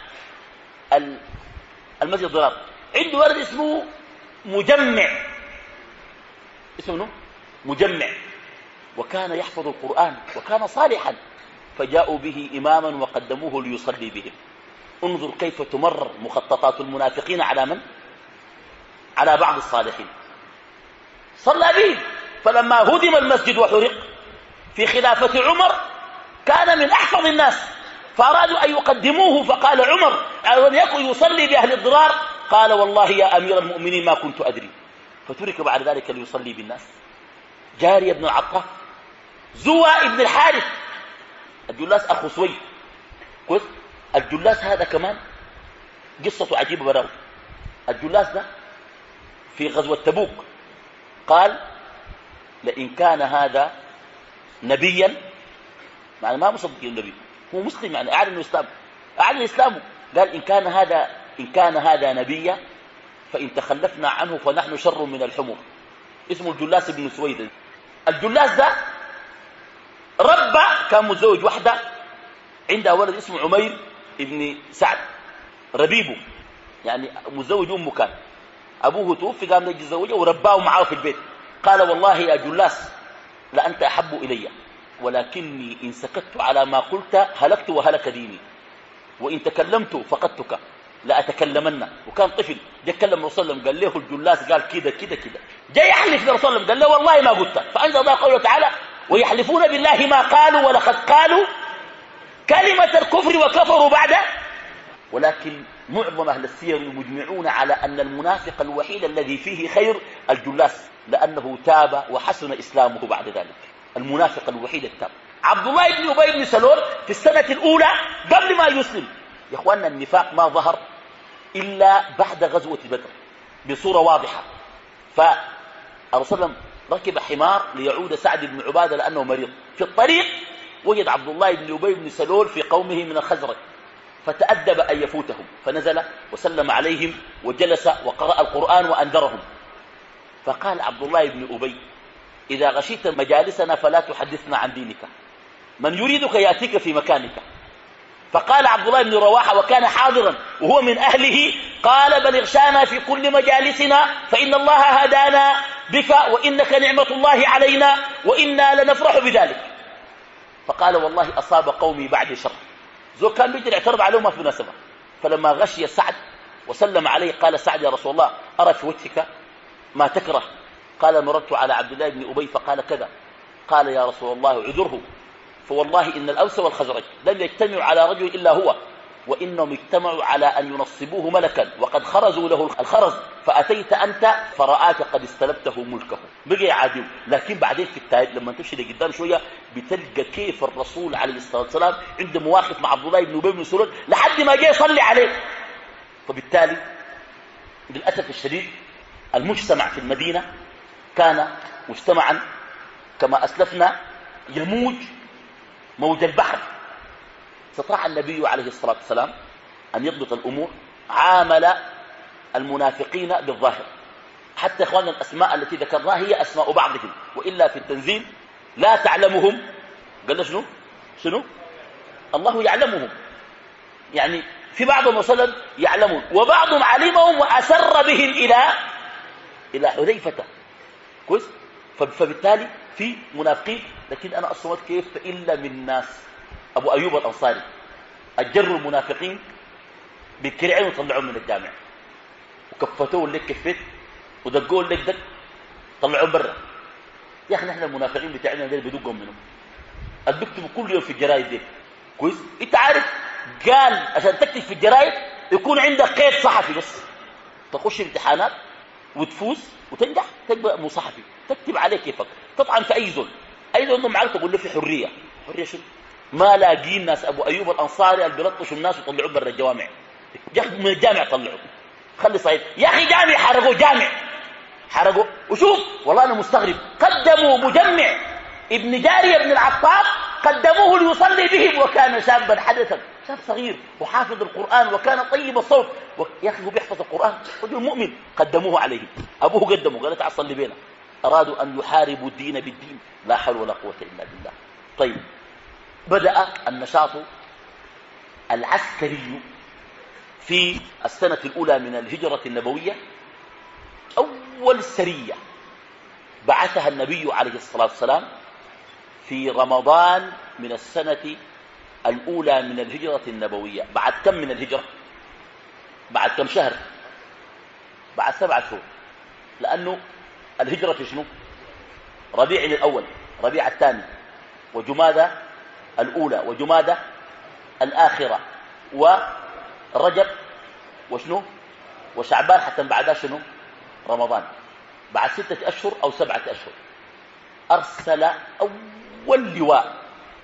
Speaker 2: المسجد الضرار. عنده ولد اسمه مجمع، اسمه منه مجمع، وكان يحفظ القرآن وكان صالحا، فجاءوا به إماما وقدموه ليصلي بهم. انظر كيف تمرر مخططات المنافقين على من؟ على بعض الصالحين. صلى بهم، فلما هدم المسجد وحرق في خلافة عمر كان من أحفظ الناس، فأرادوا أن يقدموه، فقال عمر ألم يكن يصلي بأهل الضرار؟ قال والله يا أمير المؤمنين ما كنت أدري، فترك بعد ذلك ليصلي بالناس. جارية بن العطاف، زوى ابن الحارث الجلاس أخو سويد، كويس. الجلاس هذا كمان قصته عجيبة براو. الجلاس ده في غزوة تبوك قال لئن كان هذا نبيا، يعني ما مصدق النبي، هو مسلم يعني أعلن الإسلام، أعلن إسلامه. قال إن كان هذا إن كان هذا نبيا فإن تخلفنا عنه فنحن شر من الحمر. اسمه الجلاس بن سويد. الجلاس ده ربى، كان متزوج واحدة عندها ولد اسمه عمير ابن سعد ربيبه، يعني متزوج أمه، كان أبوه توفي قام يجي يتزوجه ورباه معه في البيت. قال والله يا جلاس لأنت أحب إلي، ولكني إن سكت على ما قلت هلكت وهلك ديني، وإن تكلمت فقدتك لأتكلمن. وكان طفل جاء كلم الرسول صلى الله عليه وسلم، قال له الجلاس قال كده كده كده، جاء يحلف للرسول صلى الله عليه وسلم قال له والله ما قلت. فأنزل الله قوله تعالى ويحلفون بالله ما قالوا ولقد قالوا كلمة الكفر وكفروا بعد. ولكن معظم أهل السير مجمعون على أن المنافق الوحيد الذي فيه خير الجلاس، لأنه تاب وحسن إسلامه بعد ذلك. المنافق الوحيد التاب. عبد الله بن أبي بن سلول في السنة الأولى قبل ما يسلم، يا أخواننا النفاق ما ظهر إلا بعد غزوة بدر بصورة واضحة. فالرسول ركب حمار ليعود سعد بن عبادة لأنه مريض. في الطريق وجد عبد الله بن أبي بن سلول في قومه من الخزرج، فتأدب أن يفوتهم، فنزل وسلم عليهم وجلس وقرأ القرآن وأنذرهم. فقال عبد الله بن أبي إذا غشيت مجالسنا فلا تحدثنا عن دينك، من يريدك يأتيك في مكانك. فقال عبد الله بن رواحة وكان حاضرا وهو من أهله، قال بل اغشانا في كل مجالسنا فإن الله هدانا بك وإنك نعمة الله علينا وإنا لنفرح بذلك. فقال والله أصاب قومي بعد شر. زو كان بيجري اعترض عليه ما في مناسبة. فلما غشي سعد وسلم عليه قال سعد يا رسول الله أرى في وجهك ما تكره. قال مررت على عبد الله بن أبي فقال كذا. قال يا رسول الله عذره، فوالله إن الأوس والخزرج لم يجتمعوا على رجل إلا هو، وإنهم اجتمعوا على أن ينصبوه ملكا وقد خرزوا له الخرز، فأتيت أنت فرآك قد استلبته ملكه. بقي عادي. لكن بعدين في التاريخ لما تمشي لقدام شوية بتلقى كيف الرسول عليه الصلاة والسلام عنده مواقف مع عبد الله بن أبي بن سلول لحد ما جاء يصلي عليه. فبالتالي للأسف الشديد المجتمع في المدينة كان مجتمعا كما أسلفنا يموج موج البحر. استطاع النبي عليه الصلاة والسلام أن يضبط الأمور، عامل المنافقين بالظاهر. حتى إخواننا الأسماء التي ذكرناها هي أسماء بعضهم، وإلا في التنزيل لا تعلمهم. قال شنو شنو الله يعلمهم، يعني في بعضهم مثلا يعلمون وبعضهم علمهم وأسر بهم إلى إلى حذيفة، كويس. فبالتالي في منافقين. لكن أنا أصوت كيف إلا من ناس أبو أيوب الأنصاري أجروا المنافقين بالكرعين وطلعوهم من الجامع وكفتوه لك كفت ودقوه لك دق طلعوهم برا. يا أخي نحن المنافقين بتاعنا دول بدقهم منهم، بيكتبوا كل يوم في الجرايد دي، كويس. أنت عارف قال عشان تكتب في الجرايد يكون عندك قيد صحفي بس، تخش امتحانات وتفوز وتنجح تبقى مصحفي، تكتب عليه كيفك، تطعن في أي زول أي زول معك تقول له في حرية. حرية شنو؟ ما لاقين ناس أبو أيوب الأنصاري اللي بيلطشوا الناس وطلعوا برا الجوامع، من الجامع طلعوا. خلي صحيح يا أخي جامع حرقوا، جامع حرقوا وشوف والله أنا مستغرب، قدموا مجمع ابن جارية بن العطار، قدموه ليصلي بهم، وكان شابا حدثا، شاب صغير وحافظ القرآن وكان طيب الصوت، يا أخي هو بيحفظ القرآن، رجل مؤمن، قدموه عليه، أبوه قدمه قال تعال صلي بينا. أرادوا أن يحاربوا الدين بالدين، لا حول ولا قوة إلا بالله. طيب بدأ النشاط العسكري في السنة الأولى من الهجرة النبوية. أول سرية بعثها النبي عليه الصلاة والسلام في رمضان من السنة الأولى من الهجرة النبوية. بعد كم من الهجرة؟ بعد كم شهر؟ بعد سبعة شهور، لأنه الهجرة في شنو؟ ربيع الأول، ربيع الثاني، وجمادى الأولى، وجمادى الآخرة، ورجب، وشنو؟ وشعبان، حتى بعدها شنو؟ رمضان. بعد ستة أشهر أو سبعة أشهر أرسل أول لواء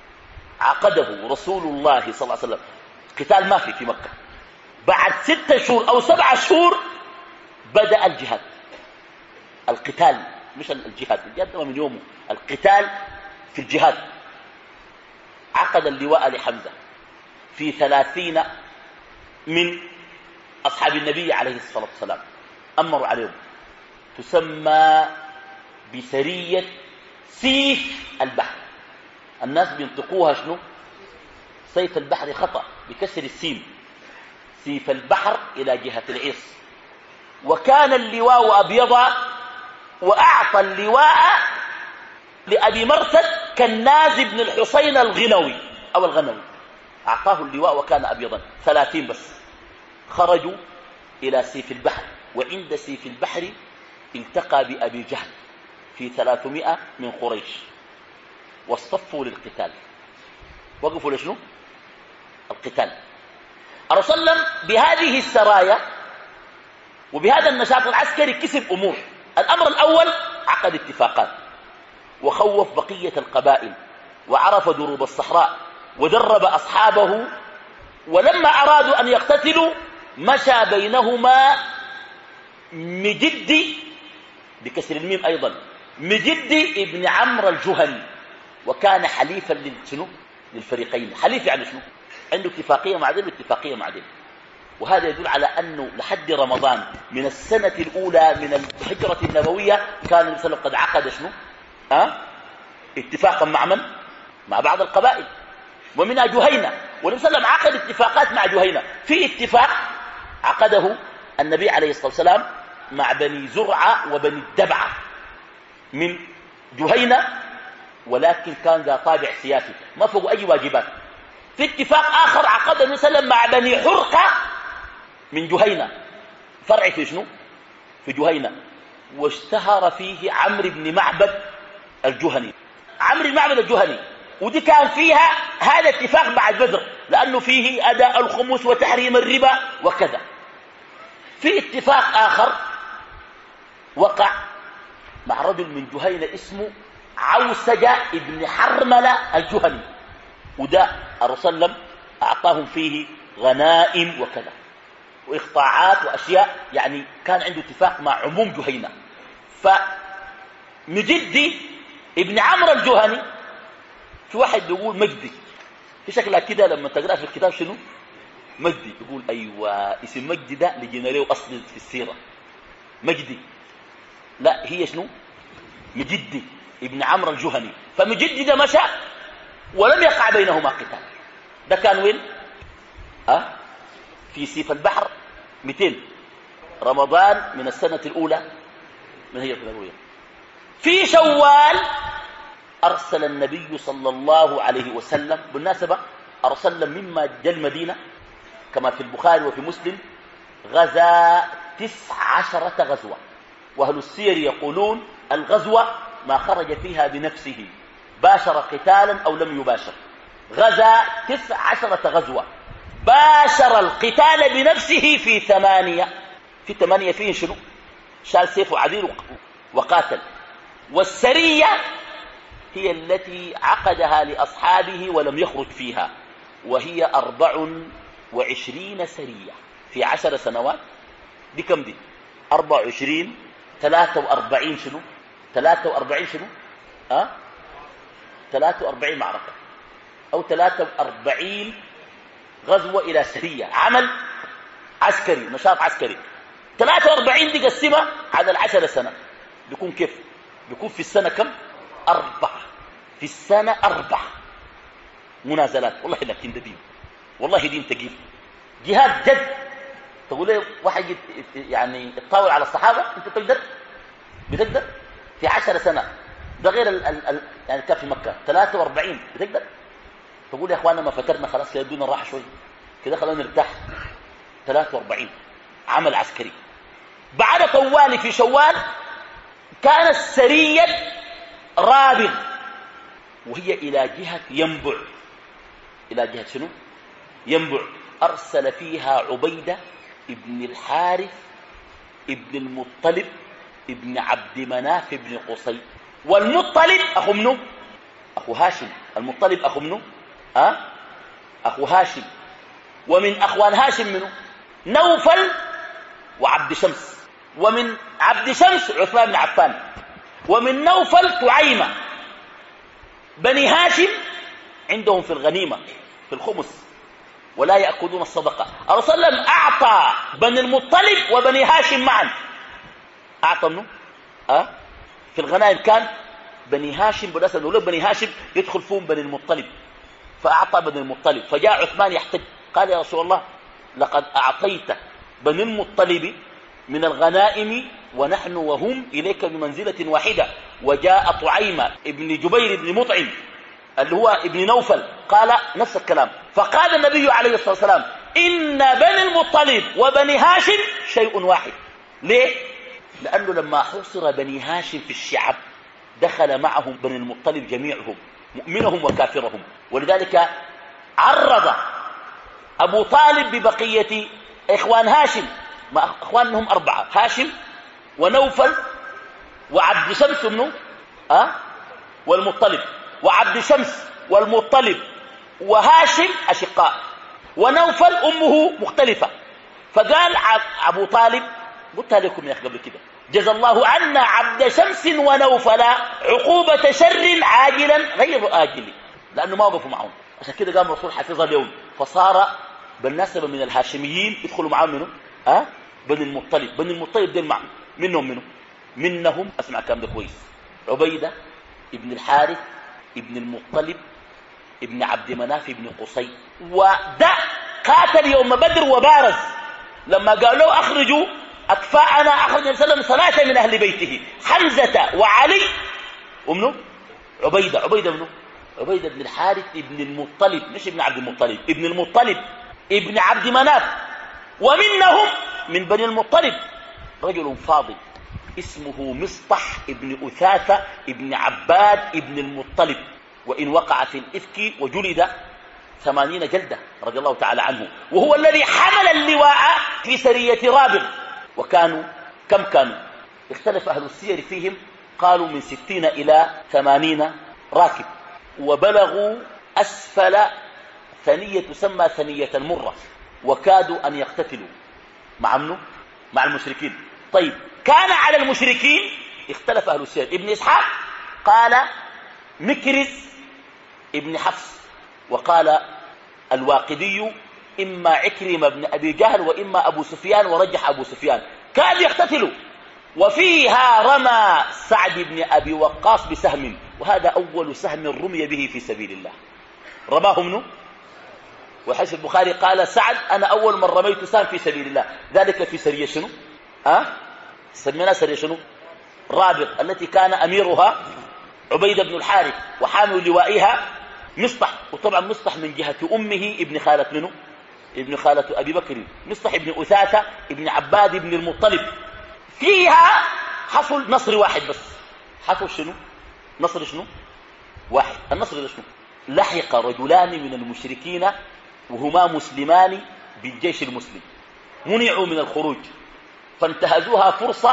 Speaker 2: عقده رسول الله صلى الله عليه وسلم. قتال ما في في مكة. بعد ستة شهور أو سبعة شهور بدأ الجهاد، القتال، مش الجهاد، الجهاد من يومه، القتال في الجهاد. عقد اللواء لحمزة في ثلاثين من أصحاب النبي عليه الصلاة والسلام، أمروا عليهم، تسمى بسرية سيف البحر. الناس بينطقوها شنو؟ سيف البحر خطأ بكسر السين، سيف البحر إلى جهة العيص. وكان اللواء أبيضا، وأعطى اللواء لأبي مرثد كالناز بن الحسين الغنوي أو الغنوي، أعطاه اللواء وكان أبيضا. ثلاثين بس خرجوا إلى سيف البحر، وعند سيف البحر التقى بأبي جهل في ثلاثمائة من قريش، واصطفوا للقتال. وقفوا لشنو؟ القتال. الرسول صلى الله عليه وسلم بهذه السرايا وبهذا النشاط العسكري كسب أمور. الأمر الأول عقد اتفاقات، وخوف بقية القبائل، وعرف دروب الصحراء، ودرب أصحابه. ولما أرادوا أن يقتتلوا مشى بينهما مجد بكسر الميم أيضا، مجد ابن عمرو الجهني، وكان حليفا للشنو؟ للفريقين. حليف يعني شنو؟ عنده اتفاقية مع ذلك واتفاقية مع ذلك. وهذا يدل على أنه لحد رمضان من السنة الأولى من الهجرة النبوية كان النبي صلى الله عليه وسلم قد عقد شنو؟ أه؟ اتفاقا مع من؟ مع بعض القبائل، ومنها جهينة. والنبي صلى الله عليه وسلم عقد اتفاقات مع جهينة. في اتفاق عقده النبي عليه الصلاة والسلام مع بني زرعة وبني الدبعة من جهينة، ولكن كان ذا طابع سياسي، ما فوق أي واجبات. في اتفاق آخر عقده النبي صلى الله عليه وسلم مع بني حرقة من جهينة، فرع في شنو؟ في جهينة. واشتهر فيه عمرو بن معبد الجهني، عمرو بن معبد الجهني، ودي كان فيها هذا اتفاق بعد بدر، لأنه فيه أداء الخمس وتحريم الربا وكذا. في اتفاق آخر وقع مع رجل من جهينة اسمه عوسجة ابن حرملة الجهني، وده الرسول صلى الله عليه وسلم أعطاهم فيه غنائم وكذا وإقطاعات وأشياء، يعني كان عنده اتفاق مع عموم جهينة. فمجدي ابن عمرو الجهني، في واحد بيقول مجدي، في شكلها كده لما تقرأ في الكتاب شنو؟ مجدي، يقول أيوة اسم مجدي ده لجينا له أصل في السيرة، مجدي. لا، هي شنو؟ مجدي ابن عمرو الجهني. فمجدي ده مشى ولم يقع بينهما قتال. ده كان وين؟ أه؟ في سيف البحر مئتين، رمضان من السنة الأولى من هي النبوية. في شوال أرسل النبي صلى الله عليه وسلم، بالناسبة أرسل مما جاء المدينة كما في البخاري وفي مسلم، غزا تسع عشرة غزوة. وأهل السير يقولون الغزوة ما خرج فيها بنفسه، باشر قتالا أو لم يباشر. غزا تسع عشرة غزوة، باشر القتال بنفسه في ثمانية. في ثمانية فيه شنو؟ شال سيفه عديل وقاتل. والسرية هي التي عقدها لأصحابه ولم يخرج فيها، وهي أربع وعشرين سرية في عشر سنوات. دي كم دي؟ أربع وعشرين ثلاثة وأربعين شنو ثلاثة وأربعين شنو أه؟ ثلاثة وأربعين معركة أو ثلاثة وأربعين غزوة إلى سرية، عمل عسكري، نشاط عسكري. ثلاثة وأربعين دي قسمة على العشر سنة، بيكون كيف؟ بيكون في السنة كم؟ أربعة. في السنة أربعة منازلات. والله لكن ده دين، والله دين تقيل، جهاد جد. تقول لي واحد يعني يتطاول على الصحابة، انت تقدر؟ بتقدر؟ في عشر سنة، ده غير ال ال ال يعني كان في مكة ثلاثة وأربعين، بتقدر؟ تقول يا اخوانا ما فترنا خلاص كده بدون راحة شوي كده، خلونا نرتاح. ثلاثة وأربعين عمل عسكري. بعد طوال في شوال كانت سرية رابغ، وهي إلى جهة ينبع. إلى جهة شنو؟ ينبع. أرسل فيها عبيدة ابن الحارث ابن المطلب ابن عبد مناف ابن قصي. والمطلب أخو منه؟ أخو هاشم. المطلب أخو منه؟ أه؟ أخو هاشم. ومن أخوان هاشم منه؟ نوفل وعبد شمس. ومن عبد شمس عثمان بن عفان. ومن نوفل طعيمة. بني هاشم عندهم في الغنيمة في الخمس ولا يأخذون الصدقة. الرسول صلى الله عليه وسلم أعطى بني المطلب وبني هاشم معا. أعطى منه؟ أه؟ في الغنائم كان بني هاشم، بالأسف نقول بني هاشم يدخل فيهم بني المطلب، فأعطى بني المطلب. فجاء عثمان يحتج، قال يا رسول الله لقد أعطيت بني المطلب من الغنائم ونحن وهم إليك بمنزلة واحدة. وجاء طعيمة ابن جبير بن مطعم اللي هو ابن نوفل قال نفس الكلام. فقال النبي عليه الصلاة والسلام إن بني المطلب وبني هاشم شيء واحد. ليه؟ لأنه لما حصر بني هاشم في الشعب دخل معهم بني المطلب جميعهم، مؤمنهم وكافرهم. ولذلك عرض أبو طالب ببقية إخوان هاشم، ما أخوانهم أربعة، هاشم ونوفل وعبد شمس منه أه؟ والمطلب، وعبد شمس والمطلب وهاشم أشقاء، ونوفل أمه مختلفة. فقال أبو طالب، قلت لكم يا أخي قبل كده، جزى الله عنا عبد شمس ونوفل عقوبة شر عاجلا غير آجل، لأنه ما وقفوا معهم. عشان كده قام الرسول حفظها اليوم، فصار بالنسبة من الهاشميين يدخلوا معهم منه أه؟ بني المطلب. بني المطلب دين معهم منهم منه منهم اسمع الكلام ده كويس، عبيدة ابن الحارث ابن المطلب ابن عبد مناف ابن قصي. وده قاتل يوم بدر وبارز لما قالوا اخرجوا اكفاءنا، اخرج النبي صلى الله عليه وسلم ثلاثة من اهل بيته، حمزة وعلي ومنه عبيدة. عبيدة منه؟ عبيدة ابن الحارث ابن المطلب، مش ابن عبد المطلب، ابن المطلب ابن عبد مناف. ومنهم من بني المطلب رجل فاضل اسمه مصطح ابن أثاثة ابن عباد ابن المطلب، وإن وقع في الإفك وجلد ثمانين جلدة رضي الله تعالى عنه، وهو الذي حمل اللواء في سرية رابغ. وكانوا كم كانوا؟ اختلف أهل السير فيهم، قالوا من ستين إلى ثمانين راكب، وبلغوا أسفل ثنية تسمى ثنية المرة، وكادوا أن يقتتلوا مع منه؟ مع المشركين. طيب كان على المشركين اختلف أهل السير. ابن إسحاق قال مكرز ابن حفص، وقال الواقدي إما عكرمة بن أبي جهل وإما أبو سفيان، ورجح أبو سفيان. كان يقتتلوا، وفيها رمى سعد بن أبي وقاص بسهم، وهذا أول سهم رمي به في سبيل الله، رماه منه. وحديث البخاري قال سعد أنا أول من رميت سهم في سبيل الله، ذلك في سرية شنو؟ أه؟ سمينا سرية شنو؟ رابغ، التي كان أميرها عبيدة بن الحارث وحامل لوائها مصطح. وطبعا مصطح من جهة أمه ابن خالة منه؟ ابن خالة أبي بكر، مصطح ابن أثاثة ابن عباد ابن المطلب. فيها حصل نصر واحد بس. حصل شنو؟ نصر شنو؟ واحد. النصر ده شنو؟ لحق رجلان من المشركين وهما مسلمان بالجيش المسلم، منعوا من الخروج، فانتهزوها فرصة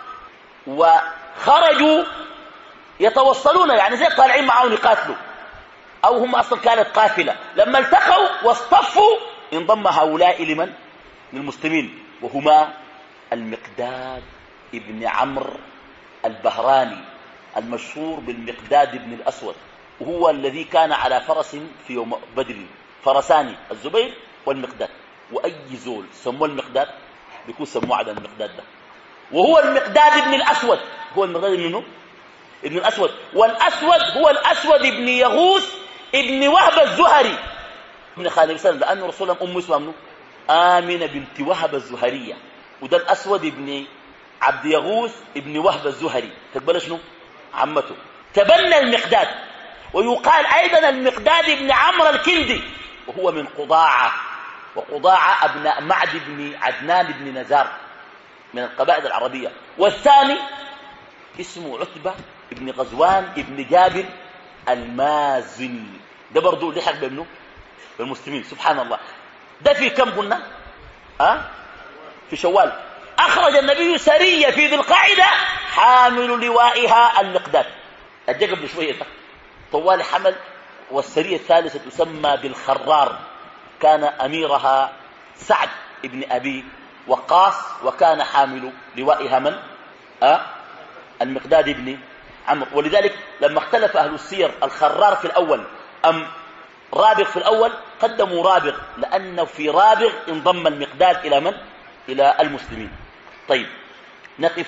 Speaker 2: وخرجوا يتوصلون، يعني زي طالعين معاهم يقاتلوا، أو هم أصلا كانت قافلة. لما التقوا واصطفوا انضم هؤلاء لمن؟ للمسلمين، وهما المقداد ابن عمرو البهراني المشهور بالمقداد بن الأسود، وهو الذي كان على فرس في يوم بدر، فرسان الزبير والمقداد. وأي زول سموه المقداد بيكون سموه على المقداد ده، وهو المقداد بن الأسود. هو المقداد منه ابن الأسود، والأسود هو الأسود ابن يغوث ابن وهب الزهري ابن خالد سلم، لأنه رسول الله أم اسمه آمنة بنت وهب الزهرية، وده الأسود ابن عبد يغوث ابن وهب الزهري تقبل شنو عمته. تبنى المقداد، ويقال أيضا المقداد ابن عمرو الكندي، وهو من قضاعة، وقضاعة أبناء معد بن عدنان بن نزار من القبائل العربية. والثاني اسمه عتبة ابن غزوان ابن جابر المازني، ده برضو لحق بابنه بالمسلمين. سبحان الله. ده في كم قلنا أه؟ في شوال. أخرج النبي سرية في ذي القاعدة حامل لوائها المقداد، أجي قبل شوية طوال حمل. والسرية الثالثة تسمى بالخرار، كان أميرها سعد ابن أبي وقاص، وكان حامل لوائها من أه؟ المقداد ابن عمرو. ولذلك لما اختلف أهل السير الخرار في الأول أم رابغ في الأول، قدموا رابغ، لأنه في رابغ انضم المقداد إلى من؟ إلى المسلمين. طيب نقف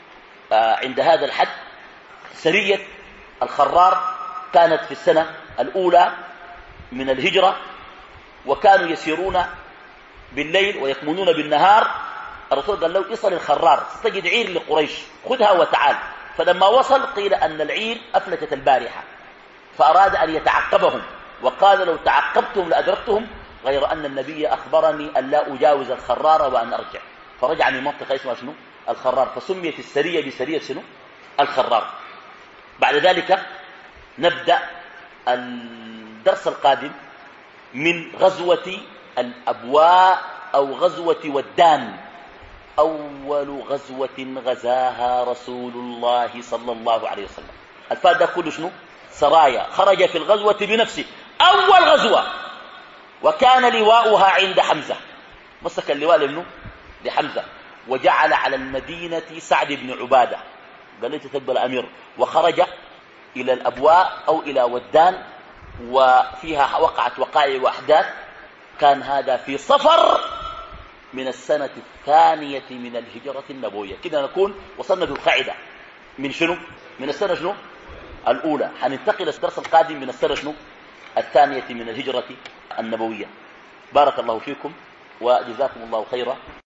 Speaker 2: آه عند هذا الحد. سرية الخرار كانت في السنة الأولى من الهجرة، وكانوا يسيرون بالليل ويكمنون بالنهار. الرسول قال له اصل الخرار، استجد عير لقريش خذها وتعال. فلما وصل قيل أن العير أفلتت البارحة، فأراد أن يتعقبهم، وقال لو تعقبتهم لأدركتهم، غير أن النبي أخبرني أن لا أجاوز الخرار وأن أرجع. فرجع من منطقة اسمها شنو؟ الخرار، فسميت السرية بسرية شنو؟ الخرار. بعد ذلك نبدأ الدرس القادم من غزوة الأبواء أو غزوة ودان، أول غزوة غزاها رسول الله صلى الله عليه وسلم. الفات ده كله شنو؟ سرايا، خرج في الغزوة بنفسه أول غزوة، وكان لواؤها عند حمزة، مسك اللواء لمنه؟ لحمزة، وجعل على المدينة سعد بن عبادة، قال لي تتبع الأمير، وخرج إلى الأبواء أو إلى ودان، وفيها وقعت وقائع وأحداث. كان هذا في صفر من السنة الثانية من الهجرة النبوية. كده نكون وصلنا بالقاعدة من شنو؟ من السنة شنو؟ الأولى. حننتقل الدرس القادم من السنة شنو؟ الثانية من الهجرة النبوية. بارك الله فيكم وجزاكم الله خيرا.